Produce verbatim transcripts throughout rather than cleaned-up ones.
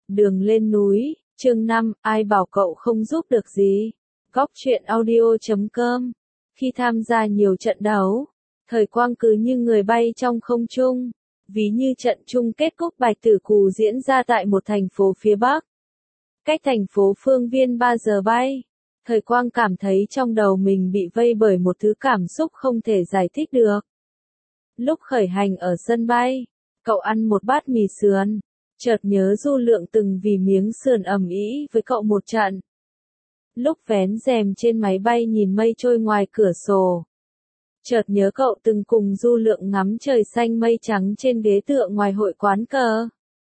Đường lên núi, chương năm, ai bảo cậu không giúp được gì? Góc truyện audio chấm com. Khi tham gia nhiều trận đấu, Thời Quang cứ như người bay trong không trung, ví như trận chung kết cúp Bạch Tử Cù diễn ra tại một thành phố phía Bắc. Cách thành phố Phương Viên ba giờ bay, Thời Quang cảm thấy trong đầu mình bị vây bởi một thứ cảm xúc không thể giải thích được. Lúc khởi hành ở sân bay, cậu ăn một bát mì sườn, chợt nhớ Du Lượng từng vì miếng sườn ầm ĩ với cậu một trận. Lúc vén rèm trên máy bay nhìn mây trôi ngoài cửa sổ, chợt nhớ cậu từng cùng Du Lượng ngắm trời xanh mây trắng trên ghế tựa ngoài hội quán cờ.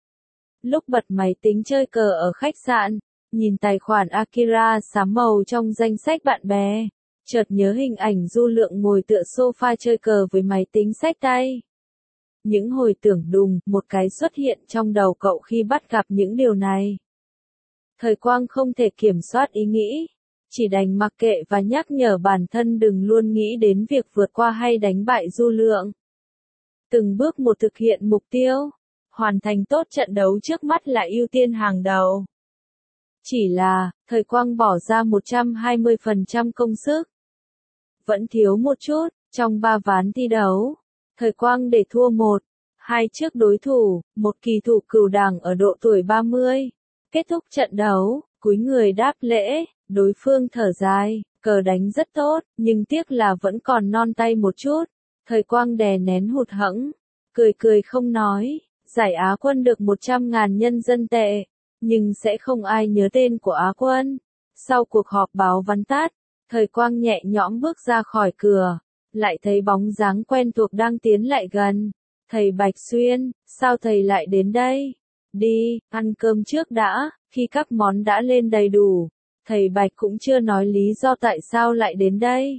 Lúc bật máy tính chơi cờ ở khách sạn, nhìn tài khoản Akira xám màu trong danh sách bạn bè, chợt nhớ hình ảnh Du Lượng ngồi tựa sofa chơi cờ với máy tính xách tay. Những hồi tưởng đùng, một cái xuất hiện trong đầu cậu khi bắt gặp những điều này. Thời Quang không thể kiểm soát ý nghĩ, chỉ đành mặc kệ và nhắc nhở bản thân đừng luôn nghĩ đến việc vượt qua hay đánh bại Du Lượng. Từng bước một thực hiện mục tiêu, hoàn thành tốt trận đấu trước mắt là ưu tiên hàng đầu. Chỉ là, Thời Quang bỏ ra một trăm hai mươi phần trăm công sức. Vẫn thiếu một chút, trong ba ván thi đấu, Thời Quang để thua một, hai trước đối thủ, một kỳ thủ cửu đẳng ở độ tuổi ba mươi. Kết thúc trận đấu, cúi người đáp lễ, đối phương thở dài, cờ đánh rất tốt, nhưng tiếc là vẫn còn non tay một chút. Thời Quang đè nén hụt hẫng, cười cười không nói, giải Á quân được một trăm ngàn nhân dân tệ, nhưng sẽ không ai nhớ tên của Á quân. Sau cuộc họp báo vắn tắt, Thời Quang nhẹ nhõm bước ra khỏi cửa, lại thấy bóng dáng quen thuộc đang tiến lại gần. Thầy Bạch Xuyên, sao thầy lại đến đây? Đi, ăn cơm trước đã. Khi các món đã lên đầy đủ, thầy Bạch cũng chưa nói lý do tại sao lại đến đây.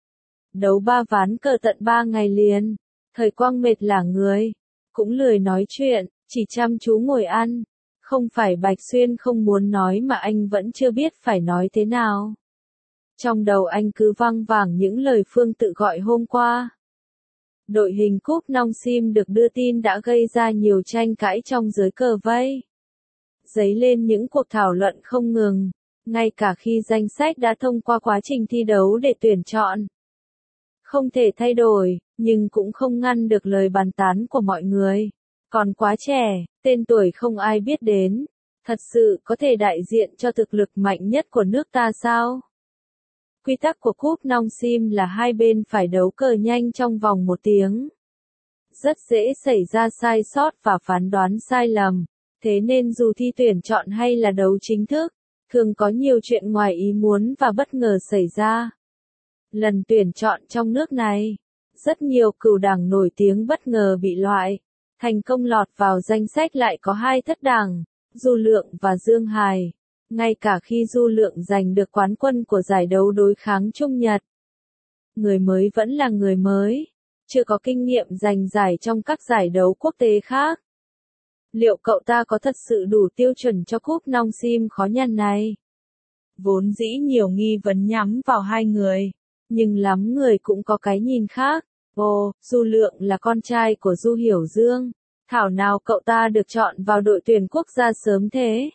Đấu ba ván cờ tận ba ngày liền, Thời Quang mệt lả người, cũng lười nói chuyện, chỉ chăm chú ngồi ăn. Không phải Bạch Xuyên không muốn nói mà anh vẫn chưa biết phải nói thế nào. Trong đầu anh cứ văng vẳng những lời Phương tự gọi hôm qua. Đội hình cúp Nong Sim được đưa tin đã gây ra nhiều tranh cãi trong giới cờ vây. Dấy lên những cuộc thảo luận không ngừng, ngay cả khi danh sách đã thông qua quá trình thi đấu để tuyển chọn. Không thể thay đổi, nhưng cũng không ngăn được lời bàn tán của mọi người. Còn quá trẻ, tên tuổi không ai biết đến, thật sự có thể đại diện cho thực lực mạnh nhất của nước ta sao? Quy tắc của cúp Nong Sim là hai bên phải đấu cờ nhanh trong vòng một tiếng. Rất dễ xảy ra sai sót và phán đoán sai lầm, thế nên dù thi tuyển chọn hay là đấu chính thức, thường có nhiều chuyện ngoài ý muốn và bất ngờ xảy ra. Lần tuyển chọn trong nước này, rất nhiều cửu đẳng nổi tiếng bất ngờ bị loại, thành công lọt vào danh sách lại có hai thất đẳng, Du Lượng và Dương Hài. Ngay cả khi Du Lượng giành được quán quân của giải đấu đối kháng Trung Nhật. Người mới vẫn là người mới, chưa có kinh nghiệm giành giải trong các giải đấu quốc tế khác. Liệu cậu ta có thật sự đủ tiêu chuẩn cho cúp Nong Sim khó nhằn này? Vốn dĩ nhiều nghi vấn nhắm vào hai người, nhưng lắm người cũng có cái nhìn khác. Ồ, Du Lượng là con trai của Du Hiểu Dương, thảo nào cậu ta được chọn vào đội tuyển quốc gia sớm thế?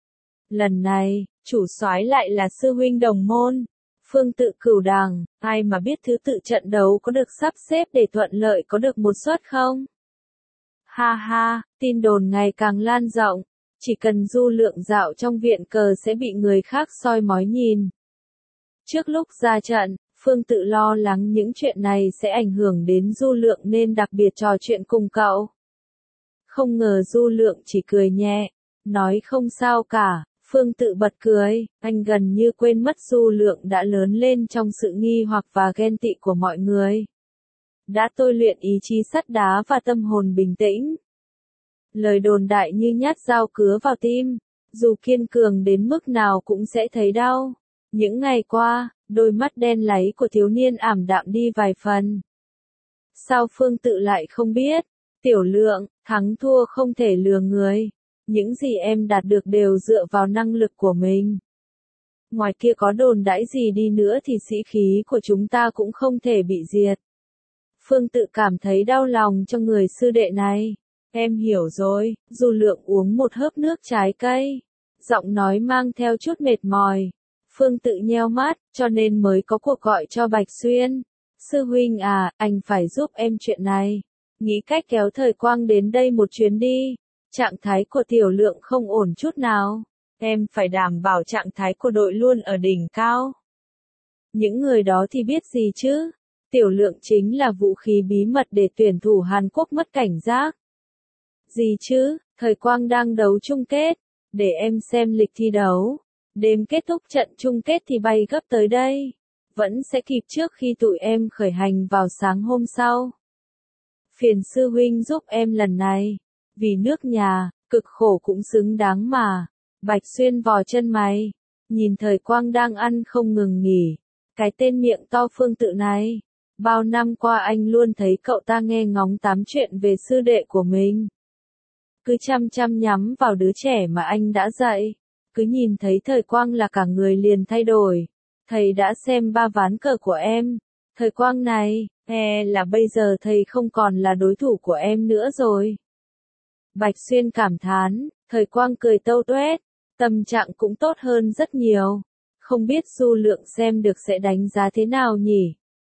Lần này, chủ soái lại là sư huynh đồng môn, Phương tự cửu đẳng, ai mà biết thứ tự trận đấu có được sắp xếp để thuận lợi có được một suất không? Ha ha, tin đồn ngày càng lan rộng, chỉ cần Du Lượng dạo trong viện cờ sẽ bị người khác soi mói nhìn. Trước lúc ra trận, Phương tự lo lắng những chuyện này sẽ ảnh hưởng đến Du Lượng nên đặc biệt trò chuyện cùng cậu. Không ngờ Du Lượng chỉ cười nhẹ, nói không sao cả. Phương tự bật cười, anh gần như quên mất Du Lượng đã lớn lên trong sự nghi hoặc và ghen tị của mọi người. Đã tôi luyện ý chí sắt đá và tâm hồn bình tĩnh. Lời đồn đại như nhát dao cứa vào tim, dù kiên cường đến mức nào cũng sẽ thấy đau. Những ngày qua, đôi mắt đen láy của thiếu niên ảm đạm đi vài phần. Sao Phương tự lại không biết? Tiểu Lượng, thắng thua không thể lừa người. Những gì em đạt được đều dựa vào năng lực của mình. Ngoài kia có đồn đãi gì đi nữa thì sĩ khí của chúng ta cũng không thể bị diệt. Phương tự cảm thấy đau lòng cho người sư đệ này. Em hiểu rồi, Du Lượng uống một hớp nước trái cây. Giọng nói mang theo chút mệt mỏi. Phương Tự nheo mắt, cho nên mới có cuộc gọi cho Bạch Xuyên. Sư huynh à, anh phải giúp em chuyện này. Nghĩ cách kéo Thời Quang đến đây một chuyến đi. Trạng thái của Tiểu Lượng không ổn chút nào. Em phải đảm bảo trạng thái của đội luôn ở đỉnh cao. Những người đó thì biết gì chứ? Tiểu Lượng chính là vũ khí bí mật để tuyển thủ Hàn Quốc mất cảnh giác. Gì chứ, Thời Quang đang đấu chung kết. Để em xem lịch thi đấu. Đêm kết thúc trận chung kết thì bay gấp tới đây. Vẫn sẽ kịp trước khi tụi em khởi hành vào sáng hôm sau. Phiền sư huynh giúp em lần này. Vì nước nhà, cực khổ cũng xứng đáng mà. Bạch Xuyên vò chân mày. Nhìn Thời Quang đang ăn không ngừng nghỉ. Cái tên miệng to Phương Tự này. Bao năm qua anh luôn thấy cậu ta nghe ngóng tám chuyện về sư đệ của mình. Cứ chăm chăm nhắm vào đứa trẻ mà anh đã dạy. Cứ nhìn thấy Thời Quang là cả người liền thay đổi. Thầy đã xem ba ván cờ của em. Thời Quang này, e là bây giờ thầy không còn là đối thủ của em nữa rồi. Bạch Xuyên cảm thán, Thời Quang cười tâu tuét. Tâm trạng cũng tốt hơn rất nhiều. Không biết Du Lượng xem được sẽ đánh giá thế nào nhỉ?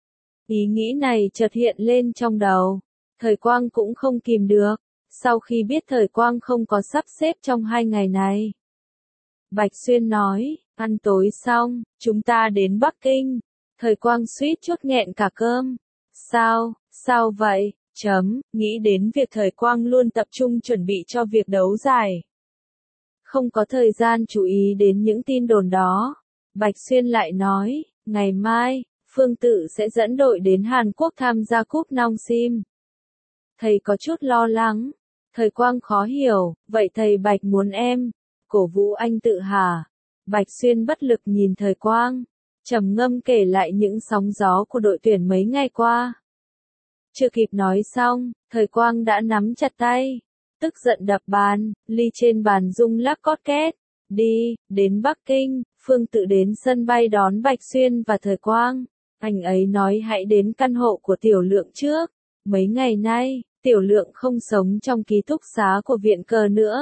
Ý nghĩ này chợt hiện lên trong đầu. Thời Quang cũng không kìm được. Sau khi biết Thời Quang không có sắp xếp trong hai ngày này. Bạch Xuyên nói, ăn tối xong, chúng ta đến Bắc Kinh. Thời Quang suýt chút nghẹn cả cơm. Sao, sao vậy? Chấm, nghĩ đến việc Thời Quang luôn tập trung chuẩn bị cho việc đấu giải. Không có thời gian chú ý đến những tin đồn đó. Bạch Xuyên lại nói, ngày mai, Phương Tự sẽ dẫn đội đến Hàn Quốc tham gia cúp Nong Sim. Thầy có chút lo lắng. Thời Quang khó hiểu, vậy thầy Bạch muốn em cổ vũ anh Tự hả? Bạch Xuyên bất lực nhìn Thời Quang, trầm ngâm kể lại những sóng gió của đội tuyển mấy ngày qua. Chưa kịp nói xong, Thời Quang đã nắm chặt tay, tức giận đập bàn, ly trên bàn rung lắc cót két. Đi, đến Bắc Kinh, Phương Tự đến sân bay đón Bạch Xuyên và Thời Quang. Anh ấy nói hãy đến căn hộ của Tiểu Lượng trước. Mấy ngày nay, Tiểu Lượng không sống trong ký túc xá của viện cờ nữa.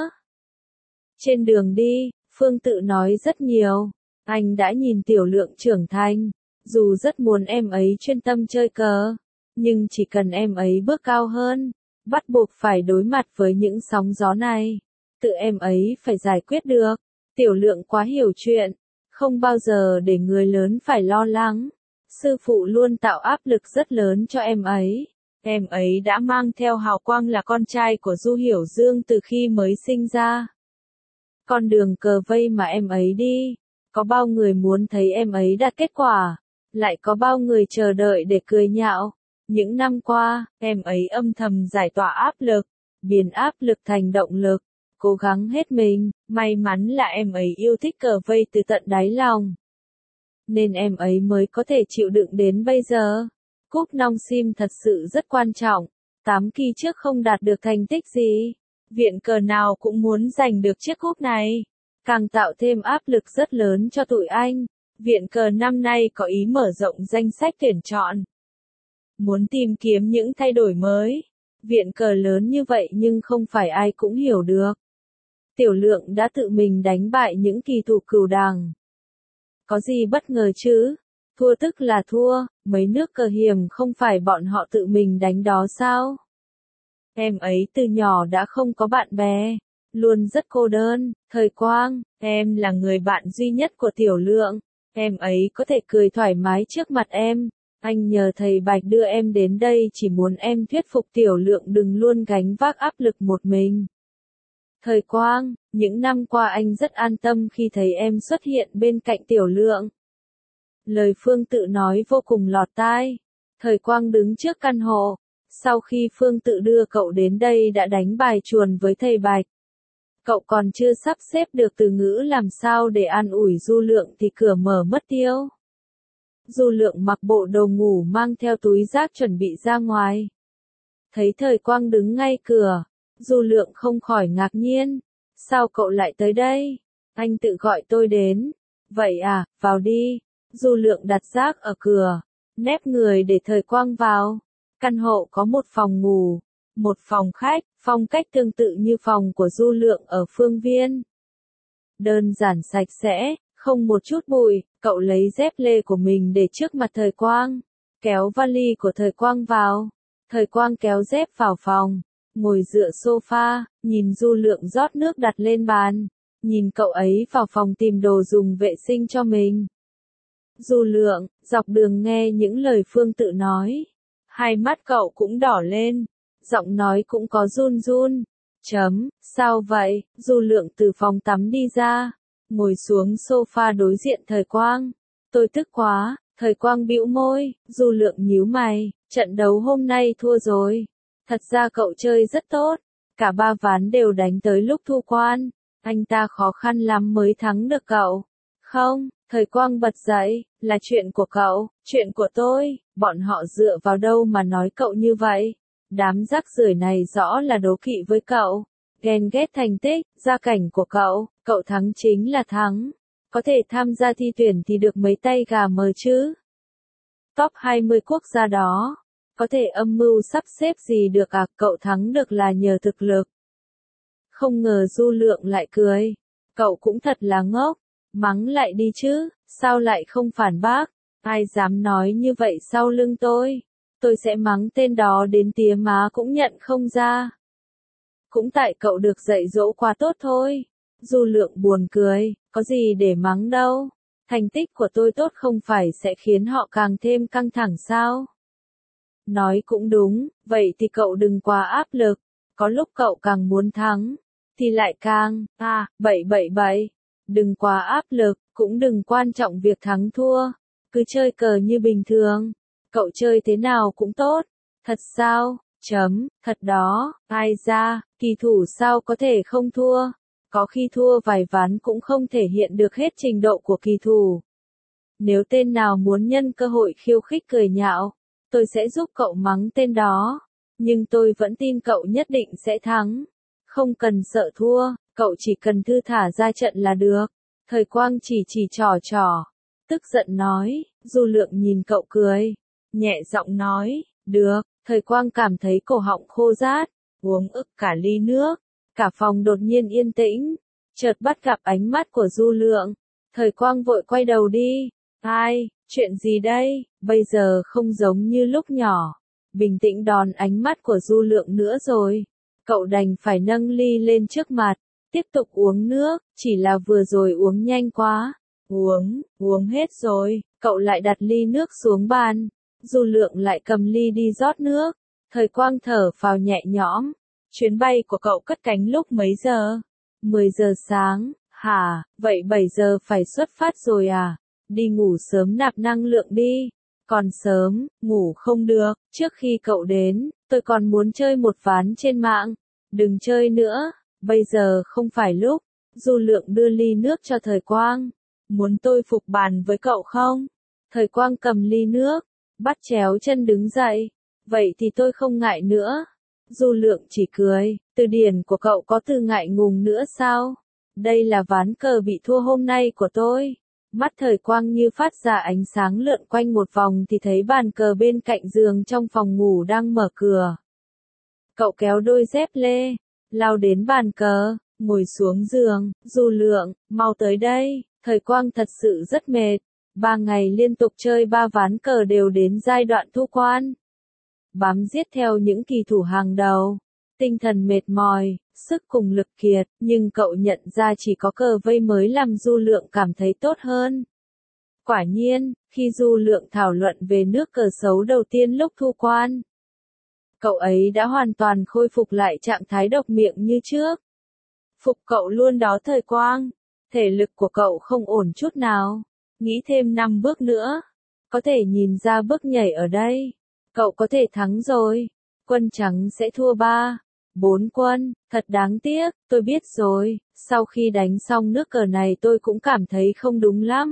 Trên đường đi, Phương Tự nói rất nhiều. Anh đã nhìn Tiểu Lượng trưởng thành. Dù rất muốn em ấy chuyên tâm chơi cờ, nhưng chỉ cần em ấy bước cao hơn, bắt buộc phải đối mặt với những sóng gió này. Tự em ấy phải giải quyết được. Tiểu Lượng quá hiểu chuyện, không bao giờ để người lớn phải lo lắng. Sư phụ luôn tạo áp lực rất lớn cho em ấy. Em ấy đã mang theo hào quang là con trai của Du Hiểu Dương từ khi mới sinh ra. Con đường cờ vây mà em ấy đi, có bao người muốn thấy em ấy đạt kết quả, lại có bao người chờ đợi để cười nhạo. Những năm qua, em ấy âm thầm giải tỏa áp lực, biến áp lực thành động lực, cố gắng hết mình. May mắn là em ấy yêu thích cờ vây từ tận đáy lòng, nên em ấy mới có thể chịu đựng đến bây giờ. Cúp Nong Sim thật sự rất quan trọng. Tám kỳ trước không đạt được thành tích gì, viện cờ nào cũng muốn giành được chiếc cúp này, càng tạo thêm áp lực rất lớn cho tụi anh. Viện cờ năm nay có ý mở rộng danh sách tuyển chọn, muốn tìm kiếm những thay đổi mới. Viện cờ lớn như vậy nhưng không phải ai cũng hiểu được. Tiểu Lượng đã tự mình đánh bại những kỳ thủ cửu đẳng. Có gì bất ngờ chứ? Thua tức là thua, mấy nước cờ hiểm không phải bọn họ tự mình đánh đó sao? Em ấy từ nhỏ đã không có bạn bè, luôn rất cô đơn. Thời Quang, em là người bạn duy nhất của Tiểu Lượng. Em ấy có thể cười thoải mái trước mặt em. Anh nhờ thầy Bạch đưa em đến đây chỉ muốn em thuyết phục Tiểu Lượng đừng luôn gánh vác áp lực một mình. Thời Quang, những năm qua anh rất an tâm khi thấy em xuất hiện bên cạnh Tiểu Lượng. Lời Phương Tự nói vô cùng lọt tai. Thời Quang đứng trước căn hộ. Sau khi Phương Tự đưa cậu đến đây đã đánh bài chuồn với thầy Bạch. Cậu còn chưa sắp xếp được từ ngữ làm sao để an ủi Du Lượng thì cửa mở mất tiêu. Du Lượng mặc bộ đồ ngủ mang theo túi rác chuẩn bị ra ngoài. Thấy Thời Quang đứng ngay cửa, Du Lượng không khỏi ngạc nhiên. Sao cậu lại tới đây? Anh tự gọi tôi đến. Vậy à, vào đi. Du Lượng đặt rác ở cửa, nép người để Thời Quang vào. Căn hộ có một phòng ngủ, Một phòng khách, phong cách tương tự như phòng của Du Lượng ở Phương Viên. Đơn giản sạch sẽ, không một chút bụi, cậu lấy dép lê của mình để trước mặt Thời Quang, kéo vali của Thời Quang vào. Thời Quang kéo dép vào phòng, ngồi dựa sofa, nhìn Du Lượng rót nước đặt lên bàn, nhìn cậu ấy vào phòng tìm đồ dùng vệ sinh cho mình. Du Lượng, dọc đường nghe những lời Phương Tự nói, hai mắt cậu cũng đỏ lên, giọng nói cũng có run run. Chấm, sao vậy? Du Lượng từ phòng tắm đi ra, ngồi xuống sofa đối diện Thời Quang. Tôi tức quá. Thời Quang bĩu môi. Du Lượng nhíu mày, trận đấu hôm nay thua rồi. Thật ra cậu chơi rất tốt, cả ba ván đều đánh tới lúc thu quan. Anh ta khó khăn lắm mới thắng được cậu. Không, Thời Quang bật dậy, là chuyện của cậu, chuyện của tôi, bọn họ dựa vào đâu mà nói cậu như vậy? Đám rác rưởi này rõ là đố kỵ với cậu, ghen ghét thành tích, gia cảnh của cậu, cậu thắng chính là thắng. Có thể tham gia thi tuyển thì được mấy tay gà mờ chứ. Top hai mươi quốc gia đó, có thể âm mưu sắp xếp gì được à, cậu thắng được là nhờ thực lực. Không ngờ Du Lượng lại cười, cậu cũng thật là ngốc, mắng lại đi chứ, sao lại không phản bác, ai dám nói như vậy sau lưng tôi. Tôi sẽ mắng tên đó đến tía má cũng nhận không ra. Cũng tại cậu được dạy dỗ quá tốt thôi. Du Lượng buồn cười, có gì để mắng đâu. Thành tích của tôi tốt không phải sẽ khiến họ càng thêm căng thẳng sao? Nói cũng đúng, vậy thì cậu đừng quá áp lực. Có lúc cậu càng muốn thắng, thì lại càng, à, bậy bậy bậy. Đừng quá áp lực, cũng đừng quan trọng việc thắng thua. Cứ chơi cờ như bình thường. Cậu chơi thế nào cũng tốt. Thật sao? Chấm, thật đó, ai ra, kỳ thủ sao có thể không thua. Có khi thua vài ván cũng không thể hiện được hết trình độ của kỳ thủ. Nếu tên nào muốn nhân cơ hội khiêu khích cười nhạo, tôi sẽ giúp cậu mắng tên đó. Nhưng tôi vẫn tin cậu nhất định sẽ thắng. Không cần sợ thua, cậu chỉ cần thư thả ra trận là được. Thời Quang chỉ chỉ trò trò, tức giận nói. Du Lượng nhìn cậu cười, nhẹ giọng nói, được. Thời Quang cảm thấy cổ họng khô rát, uống ức cả ly nước. Cả phòng đột nhiên yên tĩnh, chợt bắt gặp ánh mắt của Du Lượng. Thời Quang vội quay đầu đi. Ai, chuyện gì đây? Bây giờ không giống như lúc nhỏ. Bình tĩnh đón ánh mắt của Du Lượng nữa rồi. Cậu đành phải nâng ly lên trước mặt, tiếp tục uống nước, chỉ là vừa rồi uống nhanh quá. Uống, uống hết rồi, cậu lại đặt ly nước xuống bàn. Du Lượng lại cầm ly đi rót nước. Thời Quang thở phào nhẹ nhõm. Chuyến bay của cậu cất cánh lúc mấy giờ? mười giờ sáng, hả, vậy bảy giờ phải xuất phát rồi à? Đi ngủ sớm nạp năng lượng đi. Còn sớm, ngủ không được, trước khi cậu đến, tôi còn muốn chơi một ván trên mạng. Đừng chơi nữa, bây giờ không phải lúc. Du Lượng đưa ly nước cho Thời Quang. Muốn tôi phục bàn với cậu không? Thời Quang cầm ly nước, bắt chéo chân đứng dậy. Vậy thì tôi không ngại nữa. Du Lượng chỉ cười, từ điển của cậu có từ ngại ngùng nữa sao? Đây là ván cờ bị thua hôm nay của tôi. Mắt Thời Quang như phát ra ánh sáng lượn quanh một vòng thì thấy bàn cờ bên cạnh giường trong phòng ngủ đang mở cửa. Cậu kéo đôi dép lê, lao đến bàn cờ, ngồi xuống giường. Du Lượng, mau tới đây. Thời Quang thật sự rất mệt. Ba ngày liên tục chơi ba ván cờ đều đến giai đoạn thu quan. Bám giết theo những kỳ thủ hàng đầu. Tinh thần mệt mỏi, sức cùng lực kiệt, nhưng cậu nhận ra chỉ có cờ vây mới làm Du Lượng cảm thấy tốt hơn. Quả nhiên, khi Du Lượng thảo luận về nước cờ xấu đầu tiên lúc thu quan, cậu ấy đã hoàn toàn khôi phục lại trạng thái độc miệng như trước. Phục cậu luôn đó Thời Quang. Thể lực của cậu không ổn chút nào. Nghĩ thêm năm bước nữa. Có thể nhìn ra bước nhảy ở đây. Cậu có thể thắng rồi. Quân trắng sẽ thua ba, bốn quân. Thật đáng tiếc, tôi biết rồi. Sau khi đánh xong nước cờ này tôi cũng cảm thấy không đúng lắm.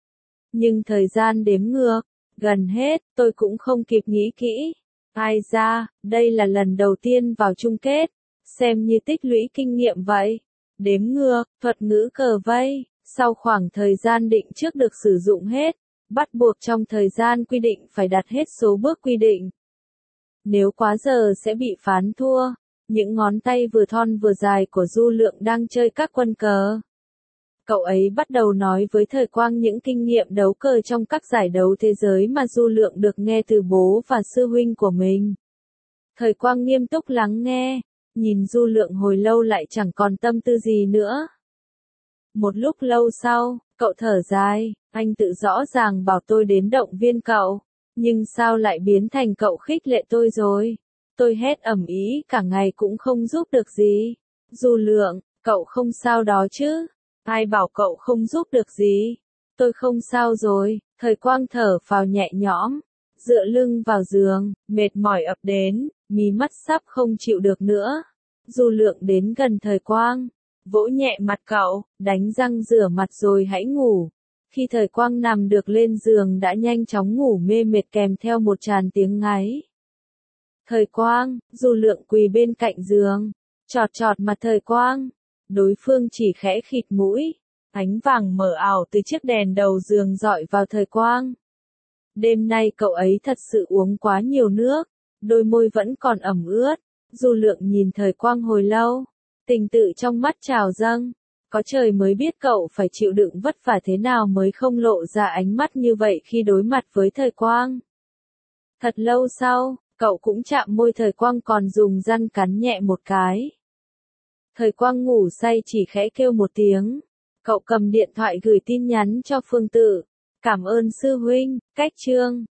Nhưng thời gian đếm ngược, gần hết, tôi cũng không kịp nghĩ kỹ. Ai ra, đây là lần đầu tiên vào chung kết. Xem như tích lũy kinh nghiệm vậy. Đếm ngược, thuật ngữ cờ vây, sau khoảng thời gian định trước được sử dụng hết, bắt buộc trong thời gian quy định phải đặt hết số bước quy định. Nếu quá giờ sẽ bị phán thua. Những ngón tay vừa thon vừa dài của Du Lượng đang chơi các quân cờ. Cậu ấy bắt đầu nói với Thời Quang những kinh nghiệm đấu cờ trong các giải đấu thế giới mà Du Lượng được nghe từ bố và sư huynh của mình. Thời Quang nghiêm túc lắng nghe, nhìn Du Lượng hồi lâu lại chẳng còn tâm tư gì nữa. Một lúc lâu sau, cậu thở dài, anh tự rõ ràng bảo tôi đến động viên cậu, nhưng sao lại biến thành cậu khích lệ tôi rồi? Tôi hét ầm ĩ cả ngày cũng không giúp được gì. Du Lượng, cậu không sao đó chứ? Ai bảo cậu không giúp được gì? Tôi không sao rồi. Thời Quang thở phào nhẹ nhõm, dựa lưng vào giường, mệt mỏi ập đến, mí mắt sắp không chịu được nữa. Du Lượng đến gần Thời Quang, vỗ nhẹ mặt cậu, đánh răng rửa mặt rồi hãy ngủ. Khi Thời Quang nằm được lên giường đã nhanh chóng ngủ mê mệt kèm theo một tràn tiếng ngáy. Thời Quang, Du Lượng quỳ bên cạnh giường, chọt chọt mặt Thời Quang. Đối phương chỉ khẽ khịt mũi, ánh vàng mờ ảo từ chiếc đèn đầu giường dọi vào Thời Quang. Đêm nay cậu ấy thật sự uống quá nhiều nước, đôi môi vẫn còn ẩm ướt. Du Lượng nhìn Thời Quang hồi lâu, tình tự trong mắt trào dâng. Có trời mới biết cậu phải chịu đựng vất vả thế nào mới không lộ ra ánh mắt như vậy khi đối mặt với Thời Quang. Thật lâu sau, cậu cũng chạm môi Thời Quang còn dùng răng cắn nhẹ một cái. Thời Quang ngủ say chỉ khẽ kêu một tiếng. Cậu cầm điện thoại gửi tin nhắn cho Phương Tự. Cảm ơn sư huynh, cách chương.